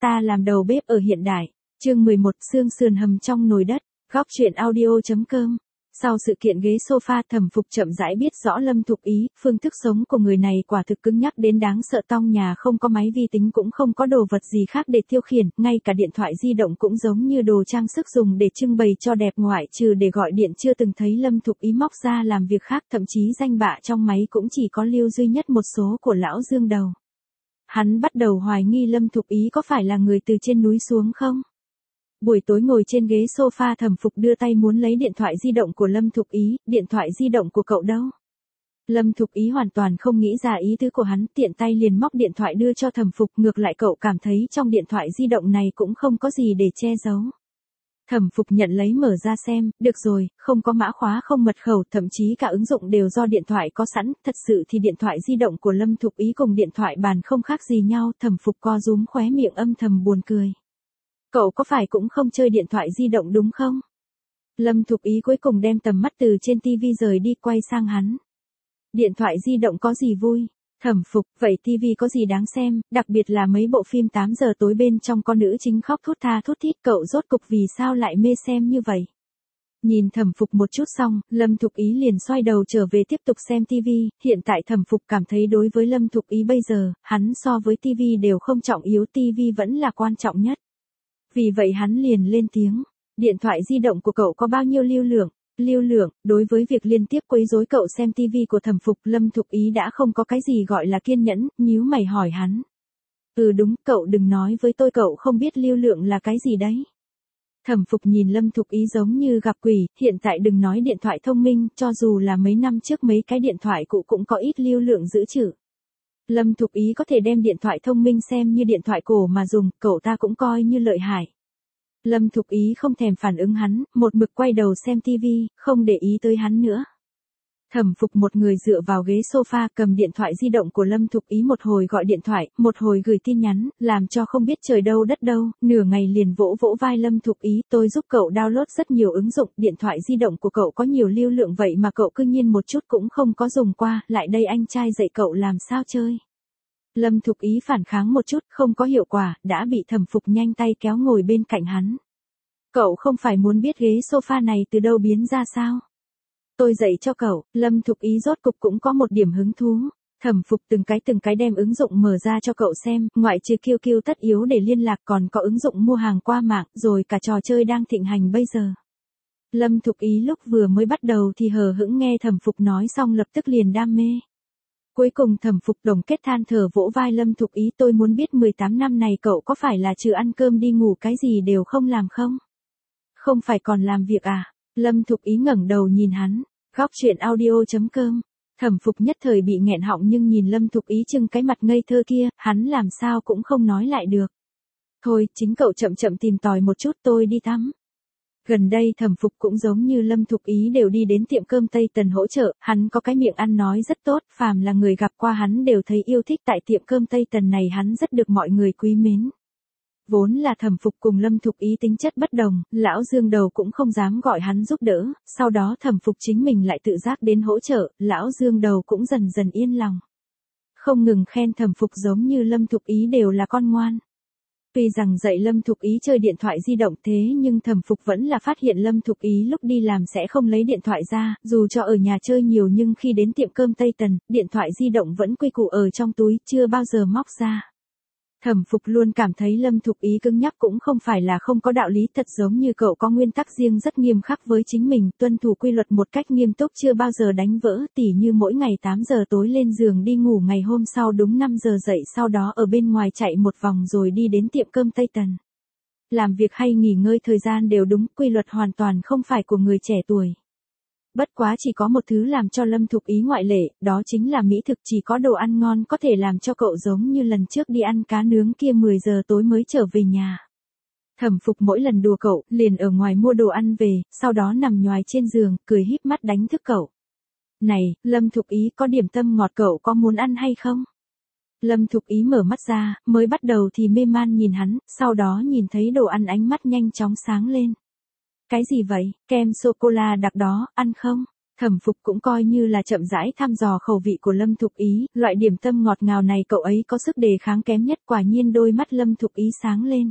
ta làm đầu bếp ở hiện đại. Chương 11, xương sườn hầm trong nồi đất. Góc truyện audio.com. Sau sự kiện ghế sofa, Thẩm Phục chậm rãi biết rõ Lâm Thục Ý, phương thức sống của người này quả thực cứng nhắc đến đáng sợ. Trong nhà không có máy vi tính, cũng không có đồ vật gì khác để tiêu khiển, ngay cả điện thoại di động cũng giống như đồ trang sức dùng để trưng bày cho đẹp, ngoại trừ để gọi điện chưa từng thấy Lâm Thục Ý móc ra làm việc khác, thậm chí danh bạ trong máy cũng chỉ có lưu duy nhất một số của lão Dương Đầu. Hắn bắt đầu hoài nghi Lâm Thục Ý có phải là người từ trên núi xuống không? Buổi tối ngồi trên ghế sofa, Thẩm Phục đưa tay muốn lấy điện thoại di động của Lâm Thục Ý. Điện thoại di động của cậu đâu? Lâm Thục Ý hoàn toàn không nghĩ ra ý tứ của hắn, tiện tay liền móc điện thoại đưa cho Thẩm Phục. Ngược lại cậu cảm thấy trong điện thoại di động này cũng không có gì để che giấu. Thẩm Phục nhận lấy mở ra xem, được rồi, không có mã khóa, không mật khẩu, thậm chí cả ứng dụng đều do điện thoại có sẵn. Thật sự thì điện thoại di động của Lâm Thục Ý cùng điện thoại bàn không khác gì nhau. Thẩm Phục co rúm khóe miệng âm thầm buồn cười. Cậu có phải cũng không chơi điện thoại di động đúng không? Lâm Thục Ý cuối cùng đem tầm mắt từ trên tivi rời đi, quay sang hắn. Điện thoại di động có gì vui? Thẩm Phục, vậy tivi có gì đáng xem, đặc biệt là mấy bộ phim 8 giờ tối bên trong có nữ chính khóc thút tha thút thít, cậu rốt cục vì sao lại mê xem như vậy? Nhìn Thẩm Phục một chút xong, Lâm Thục Ý liền xoay đầu trở về tiếp tục xem tivi. Hiện tại Thẩm Phục cảm thấy đối với Lâm Thục Ý bây giờ, hắn so với tivi đều không trọng yếu, tivi vẫn là quan trọng nhất. Vì vậy hắn liền lên tiếng, điện thoại di động của cậu có bao nhiêu lưu lượng? Lưu lượng, đối với việc liên tiếp quấy rối cậu xem tivi của Thẩm Phục, Lâm Thục Ý đã không có cái gì gọi là kiên nhẫn, nhíu mày hỏi hắn. Đúng, cậu đừng nói với tôi cậu không biết lưu lượng là cái gì đấy. Thẩm Phục nhìn Lâm Thục Ý giống như gặp quỷ, hiện tại đừng nói điện thoại thông minh, cho dù là mấy năm trước mấy cái điện thoại cũ cũng có ít lưu lượng dự trữ. Lâm Thục Ý có thể đem điện thoại thông minh xem như điện thoại cổ mà dùng, cậu ta cũng coi như lợi hại. Lâm Thục Ý không thèm phản ứng hắn, một mực quay đầu xem tivi, không để ý tới hắn nữa. Thẩm Phục một người dựa vào ghế sofa, cầm điện thoại di động của Lâm Thục Ý, một hồi gọi điện thoại, một hồi gửi tin nhắn, làm cho không biết trời đâu đất đâu. Nửa ngày liền vỗ vỗ vai Lâm Thục Ý, tôi giúp cậu download rất nhiều ứng dụng, điện thoại di động của cậu có nhiều lưu lượng vậy mà cậu cứ nhiên một chút cũng không có dùng qua, lại đây anh trai dạy cậu làm sao chơi. Lâm Thục Ý phản kháng một chút, không có hiệu quả, đã bị Thẩm Phục nhanh tay kéo ngồi bên cạnh hắn. Cậu không phải muốn biết ghế sofa này từ đâu biến ra sao? Tôi dạy cho cậu. Lâm Thục Ý rốt cục cũng có một điểm hứng thú. Thẩm Phục từng cái đem ứng dụng mở ra cho cậu xem, ngoại trừ QQ tất yếu để liên lạc còn có ứng dụng mua hàng qua mạng, rồi cả trò chơi đang thịnh hành bây giờ. Lâm Thục Ý lúc vừa mới bắt đầu thì hờ hững nghe Thẩm Phục nói xong lập tức liền đam mê. Cuối cùng Thẩm Phục đồng kết than thở vỗ vai Lâm Thục Ý, tôi muốn biết 18 năm này cậu có phải là trừ ăn cơm đi ngủ cái gì đều không làm không? Không phải còn làm việc à? Lâm Thục Ý ngẩng đầu nhìn hắn. Góc truyện audio.com. Thẩm Phục nhất thời bị nghẹn họng, nhưng nhìn Lâm Thục Ý trưng cái mặt ngây thơ kia, hắn làm sao cũng không nói lại được. Thôi, chính cậu chậm chậm tìm tòi một chút, tôi đi tắm. Gần đây Thẩm Phục cũng giống như Lâm Thục Ý đều đi đến tiệm cơm Tây Tần hỗ trợ, hắn có cái miệng ăn nói rất tốt, phàm là người gặp qua hắn đều thấy yêu thích, tại tiệm cơm Tây Tần này hắn rất được mọi người quý mến. Vốn là Thẩm Phục cùng Lâm Thục Ý tính chất bất đồng, lão Dương Đầu cũng không dám gọi hắn giúp đỡ, sau đó Thẩm Phục chính mình lại tự giác đến hỗ trợ, lão Dương Đầu cũng dần dần yên lòng. Không ngừng khen Thẩm Phục giống như Lâm Thục Ý đều là con ngoan. Tuy rằng dạy Lâm Thục Ý chơi điện thoại di động thế nhưng Thẩm Phục vẫn là phát hiện Lâm Thục Ý lúc đi làm sẽ không lấy điện thoại ra, dù cho ở nhà chơi nhiều nhưng khi đến tiệm cơm Tây Tần, điện thoại di động vẫn quy củ ở trong túi, chưa bao giờ móc ra. Thẩm Phục luôn cảm thấy Lâm Thục Ý cứng nhắc cũng không phải là không có đạo lý, thật giống như cậu có nguyên tắc riêng rất nghiêm khắc với chính mình, tuân thủ quy luật một cách nghiêm túc chưa bao giờ đánh vỡ, tỉ như mỗi ngày 8 giờ tối lên giường đi ngủ, ngày hôm sau đúng 5 giờ dậy, sau đó ở bên ngoài chạy một vòng rồi đi đến tiệm cơm Tây Tần. Làm việc hay nghỉ ngơi thời gian đều đúng, quy luật hoàn toàn không phải của người trẻ tuổi. Bất quá chỉ có một thứ làm cho Lâm Thục Ý ngoại lệ, đó chính là mỹ thực, chỉ có đồ ăn ngon có thể làm cho cậu giống như lần trước đi ăn cá nướng kia 10 giờ tối mới trở về nhà. Thẩm Phục mỗi lần đùa cậu, liền ở ngoài mua đồ ăn về, sau đó nằm nhoài trên giường, cười híp mắt đánh thức cậu. Này, Lâm Thục Ý, có điểm tâm ngọt cậu có muốn ăn hay không? Lâm Thục Ý mở mắt ra, mới bắt đầu thì mê man nhìn hắn, sau đó nhìn thấy đồ ăn ánh mắt nhanh chóng sáng lên. Cái gì vậy, kem sô-cô-la đặc đó, ăn không? Thẩm Phục cũng coi như là chậm rãi thăm dò khẩu vị của Lâm Thục Ý, loại điểm tâm ngọt ngào này cậu ấy có sức đề kháng kém nhất, quả nhiên đôi mắt Lâm Thục Ý sáng lên.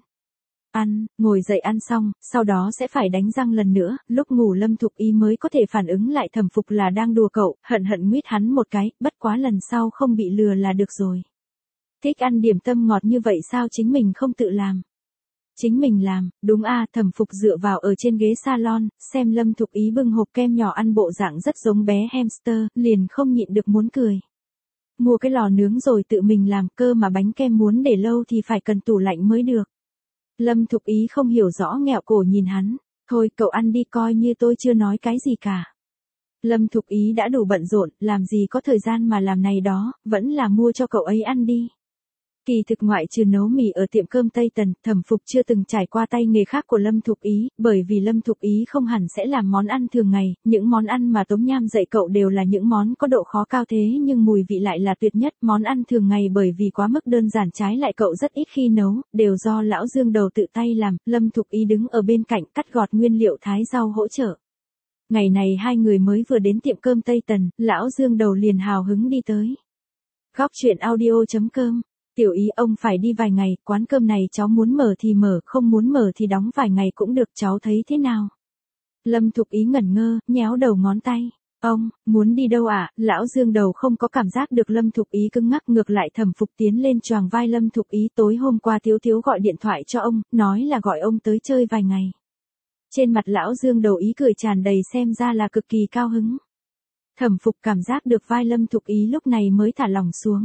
Ăn, ngồi dậy ăn xong, sau đó sẽ phải đánh răng lần nữa, lúc ngủ Lâm Thục Ý mới có thể phản ứng lại Thẩm Phục là đang đùa cậu, hận hận nguyết hắn một cái, bất quá lần sau không bị lừa là được rồi. Thích ăn điểm tâm ngọt như vậy sao chính mình không tự làm? Chính mình làm, đúng a. Thẩm Phục dựa vào ở trên ghế salon, xem Lâm Thục Ý bưng hộp kem nhỏ ăn bộ dạng rất giống bé hamster, liền không nhịn được muốn cười. Mua cái lò nướng rồi tự mình làm, cơ mà bánh kem muốn để lâu thì phải cần tủ lạnh mới được. Lâm Thục Ý không hiểu rõ nghẹo cổ nhìn hắn, thôi cậu ăn đi coi như tôi chưa nói cái gì cả. Lâm Thục Ý đã đủ bận rộn, làm gì có thời gian mà làm này đó, vẫn là mua cho cậu ấy ăn đi. Kỳ thực ngoại trừ nấu mì ở tiệm cơm Tây Tần, Thẩm Phục chưa từng trải qua tay nghề khác của Lâm Thục Ý, bởi vì Lâm Thục Ý không hẳn sẽ làm món ăn thường ngày, những món ăn mà Tống Nham dạy cậu đều là những món có độ khó cao thế nhưng mùi vị lại là tuyệt nhất, món ăn thường ngày bởi vì quá mức đơn giản trái lại cậu rất ít khi nấu, đều do lão Dương Đầu tự tay làm, Lâm Thục Ý đứng ở bên cạnh cắt gọt nguyên liệu thái rau hỗ trợ. Ngày này hai người mới vừa đến tiệm cơm Tây Tần, lão Dương Đầu liền hào hứng đi tới. Góc truyện audio.com. Tiểu Ý ông phải đi vài ngày, quán cơm này cháu muốn mở thì mở, không muốn mở thì đóng vài ngày cũng được, cháu thấy thế nào? Lâm Thục Ý ngẩn ngơ, nhéo đầu ngón tay. Ông, muốn đi đâu ạ? Lão Dương Đầu không có cảm giác được Lâm Thục Ý cứng ngắc, ngược lại Thẩm Phục tiến lên choàng vai Lâm Thục Ý, tối hôm qua Thiếu Thiếu gọi điện thoại cho ông, nói là gọi ông tới chơi vài ngày. Trên mặt lão Dương Đầu ý cười tràn đầy xem ra là cực kỳ cao hứng. Thẩm Phục cảm giác được vai Lâm Thục Ý lúc này mới thả lỏng xuống.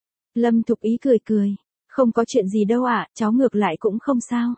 Lâm Thục Ý cười cười, không có chuyện gì đâu ạ, cháu ngược lại cũng không sao.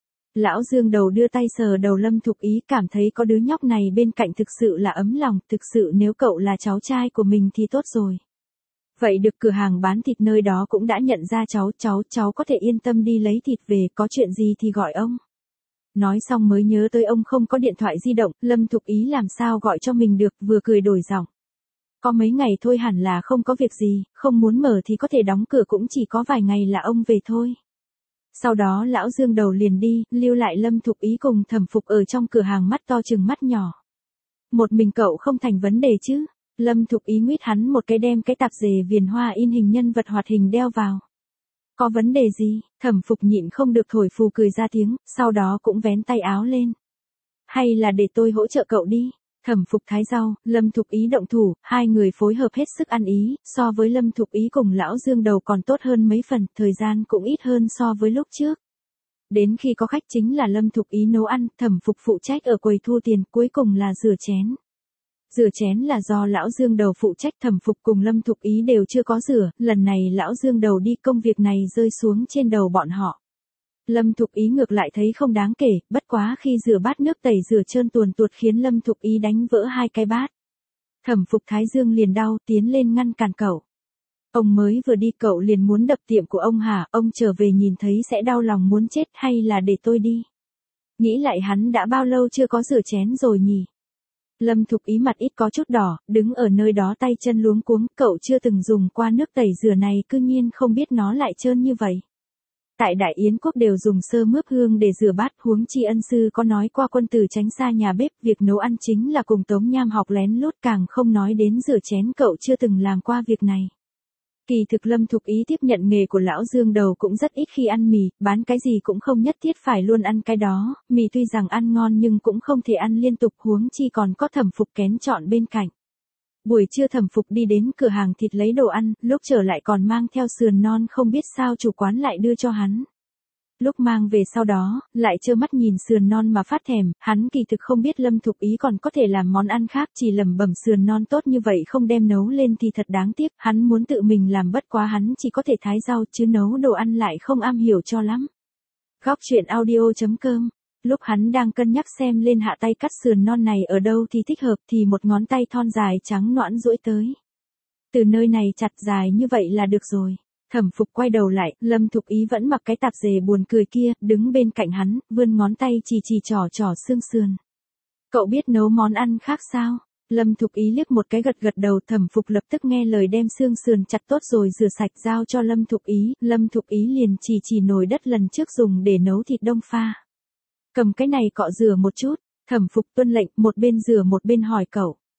Lão Dương Đầu đưa tay sờ đầu Lâm Thục Ý, cảm thấy có đứa nhóc này bên cạnh thực sự là ấm lòng, thực sự nếu cậu là cháu trai của mình thì tốt rồi. Vậy được, cửa hàng bán thịt nơi đó cũng đã nhận ra cháu có thể yên tâm đi lấy thịt về, có chuyện gì thì gọi ông. Nói xong mới nhớ tới ông không có điện thoại di động, Lâm Thục Ý làm sao gọi cho mình được, vừa cười đổi giọng. Có mấy ngày thôi, hẳn là không có việc gì, không muốn mở thì có thể đóng cửa, cũng chỉ có vài ngày là ông về thôi. Sau đó lão Dương Đầu liền đi, lưu lại Lâm Thục Ý cùng Thẩm Phục ở trong cửa hàng mắt to chừng mắt nhỏ. Một mình cậu không thành vấn đề chứ? Lâm Thục Ý nguyết hắn một cái, đem cái tạp dề viền hoa in hình nhân vật hoạt hình đeo vào. Có vấn đề gì? Thẩm Phục nhịn không được thổi phù cười ra tiếng, sau đó cũng vén tay áo lên. Hay là để tôi hỗ trợ cậu đi. Thẩm Phục thái rau, Lâm Thục Ý động thủ, hai người phối hợp hết sức ăn ý, so với Lâm Thục Ý cùng lão Dương Đầu còn tốt hơn mấy phần, thời gian cũng ít hơn so với lúc trước. Đến khi có khách chính là Lâm Thục Ý nấu ăn, Thẩm Phục phụ trách ở quầy thu tiền, cuối cùng là rửa chén. Rửa chén là do lão Dương Đầu phụ trách, Thẩm Phục cùng Lâm Thục Ý đều chưa có rửa, lần này lão Dương Đầu đi, công việc này rơi xuống trên đầu bọn họ. Lâm Thục Ý ngược lại thấy không đáng kể, bất quá khi rửa bát nước tẩy rửa trơn tuồn tuột khiến Lâm Thục Ý đánh vỡ hai cái bát. Thẩm Phục thái dương liền đau, tiến lên ngăn cản cậu. Ông mới vừa đi cậu liền muốn đập tiệm của ông hả? Ông trở về nhìn thấy sẽ đau lòng muốn chết, hay là để tôi đi? Nghĩ lại hắn đã bao lâu chưa có rửa chén rồi nhỉ? Lâm Thục Ý mặt ít có chút đỏ, đứng ở nơi đó tay chân luống cuống, cậu chưa từng dùng qua nước tẩy rửa này, cư nhiên không biết nó lại trơn như vậy. Tại Đại Yến quốc đều dùng sơ mướp hương để rửa bát, huống chi ân sư có nói qua quân tử tránh xa nhà bếp, việc nấu ăn chính là cùng Tống Nham học lén lút, càng không nói đến rửa chén, cậu chưa từng làm qua việc này. Kỳ thực Lâm Thục Ý tiếp nhận nghề của lão Dương Đầu cũng rất ít khi ăn mì, bán cái gì cũng không nhất thiết phải luôn ăn cái đó, mì tuy rằng ăn ngon nhưng cũng không thể ăn liên tục, huống chi còn có Thẩm Phục kén chọn bên cạnh. Buổi trưa Thẩm Phục đi đến cửa hàng thịt lấy đồ ăn, lúc trở lại còn mang theo sườn non, không biết sao chủ quán lại đưa cho hắn. Lúc mang về sau đó, lại trơ mắt nhìn sườn non mà phát thèm, hắn kỳ thực không biết Lâm Thục Ý còn có thể làm món ăn khác, chỉ lẩm bẩm sườn non tốt như vậy không đem nấu lên thì thật đáng tiếc, hắn muốn tự mình làm, bất quá hắn chỉ có thể thái rau chứ nấu đồ ăn lại không am hiểu cho lắm. Góc truyện audio.com. Lúc hắn đang cân nhắc xem lên hạ tay cắt sườn non này ở đâu thì thích hợp thì một ngón tay thon dài trắng nõn duỗi tới. Từ nơi này chặt dài như vậy là được rồi. Thẩm Phục quay đầu lại, Lâm Thục Ý vẫn mặc cái tạp dề buồn cười kia, đứng bên cạnh hắn, vươn ngón tay chỉ trỏ xương sườn. Cậu biết nấu món ăn khác sao? Lâm Thục Ý liếc một cái, gật đầu. Thẩm Phục lập tức nghe lời đem xương sườn chặt tốt rồi rửa sạch giao cho Lâm Thục Ý. Lâm Thục Ý liền chỉ nồi đất lần trước dùng để nấu thịt đông pha. Cầm cái này cọ rửa một chút. Thẩm Phục tuân lệnh, một bên rửa một bên hỏi cậu.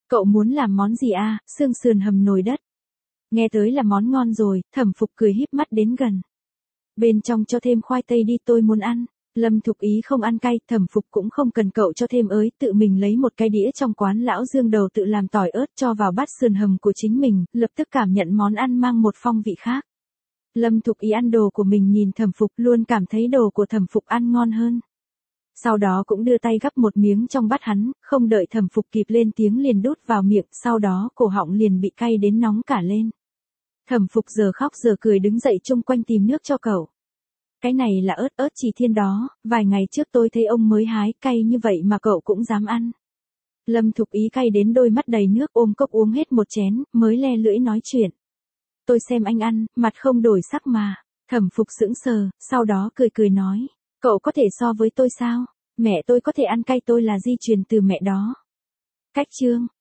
Cậu muốn làm món gì à? Xương sườn hầm nồi đất. Nghe tới là món ngon rồi, Thẩm Phục cười híp mắt đến gần. Bên trong cho thêm khoai tây đi, tôi muốn ăn. Lâm Thục Ý không ăn cay, Thẩm Phục cũng không cần cậu cho thêm ới, tự mình lấy một cái đĩa trong quán lão Dương Đầu tự làm tỏi ớt cho vào bát sườn hầm của chính mình, lập tức cảm nhận món ăn mang một phong vị khác. Lâm Thục Ý ăn đồ của mình nhìn Thẩm Phục luôn cảm thấy đồ của Thẩm Phục ăn ngon hơn. Sau đó cũng đưa tay gắp một miếng trong bát hắn, không đợi Thẩm Phục kịp lên tiếng liền đút vào miệng, sau đó cổ họng liền bị cay đến nóng cả lên. Thẩm Phục giờ khóc giờ cười đứng dậy chung quanh tìm nước cho cậu. Cái này là ớt chỉ thiên đó, vài ngày trước tôi thấy ông mới hái, cay như vậy mà cậu cũng dám ăn. Lâm Thục Ý cay đến đôi mắt đầy nước, ôm cốc uống hết một chén, mới le lưỡi nói chuyện. Tôi xem anh ăn, mặt không đổi sắc mà. Thẩm Phục sững sờ, sau đó cười cười nói. Cậu có thể so với tôi sao? Mẹ tôi có thể ăn cay, tôi là di truyền từ mẹ đó. Cách chương.